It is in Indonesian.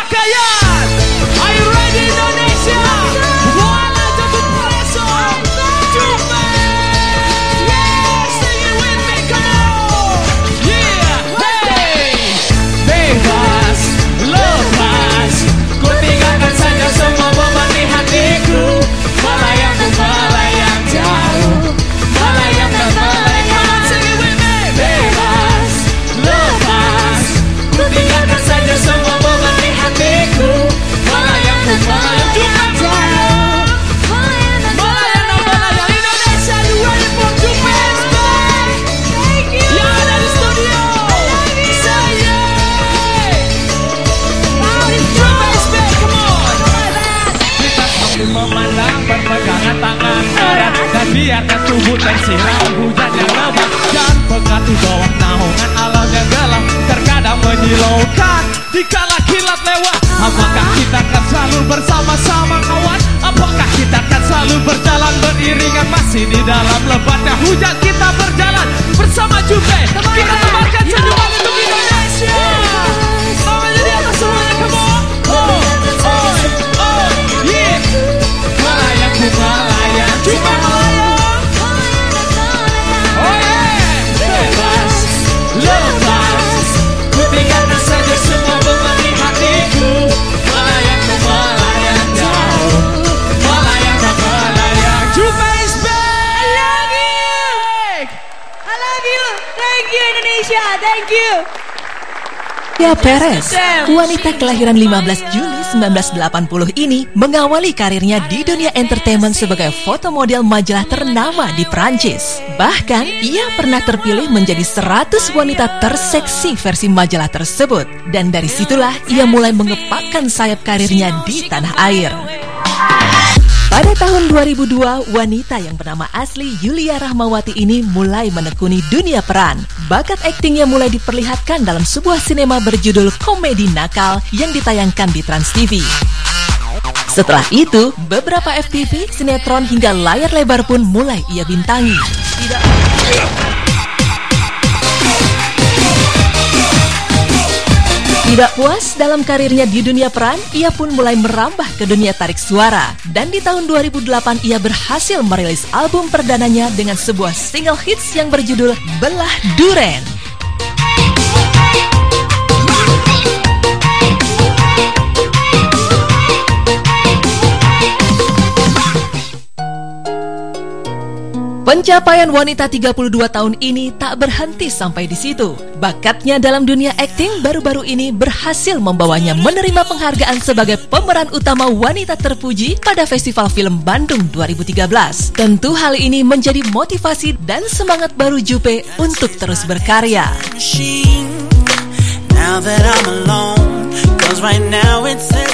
pakaian. Are you ready Indonesia? Wala jemput preso. Jupe. Yeah, sing it with me, come on. Yeah, hey. Bebas, lepas, ku tinggalkan saja semua beban di hatiku. Melayang dan melayang jauh, melayang dan melayang. Come on, sing it with me. Bebas, lepas, ku tinggalkan saja semua beban di hatiku. Melayang dan melayang jauh, melayang dan melayang. Indonesia, you ready for Jupe's back? Yang ada di studio, say yeah. Jupe's back, come on. Kita sambil memandang berpegangan tangan erat, dan biarkan tubuh tersiram hujan yang lebat. Dan pegati bawah naungan alam yang gelap, terkadang menyilaukan dikala kilat lewat. Apakah kita akan selalu bersama-sama kawan? Apakah kita akan selalu berjalan beriringan? Masih di dalam lebatnya hujan kita berjalan bersama Jupe. Kita tebarkan senyuman untuk Indonesia. Tangannya di atas semuanya, come on. Oh, yeah. Melayang ku melayang, Jupe melayang. Oh yeah. Bebas, lepas, ku tinggalkan saja semua beban di hatiku. Melayang ku melayang jauh, melayang dan melayang. Jupe is back. I love you. I love you. Thank you Indonesia. Thank you. Tia Perez, wanita kelahiran 15 Juli 1980 ini mengawali karirnya di dunia entertainment sebagai foto model majalah ternama di Prancis. Bahkan, ia pernah terpilih menjadi 100 wanita terseksi versi majalah tersebut. Dan dari situlah ia mulai mengepakkan sayap karirnya di tanah air. Pada tahun 2002, wanita yang bernama asli Yulia Rahmawati ini mulai menekuni dunia peran. Bakat aktingnya mulai diperlihatkan dalam sebuah sinema berjudul Komedi Nakal yang ditayangkan di Trans TV. Setelah itu, beberapa FTV, sinetron hingga layar lebar pun mulai ia bintangi. Tidak puas dalam karirnya di dunia peran, ia pun mulai merambah ke dunia tarik suara. Dan di tahun 2008 ia berhasil merilis album perdananya dengan sebuah single hits yang berjudul Belah Duren. Pencapaian wanita 32 tahun ini tak berhenti sampai di situ. Bakatnya dalam dunia akting baru-baru ini berhasil membawanya menerima penghargaan sebagai pemeran utama wanita terpuji pada Festival Film Bandung 2013. Tentu hal ini menjadi motivasi dan semangat baru Jupe untuk terus berkarya. Now that I'm alone, 'cause right now it's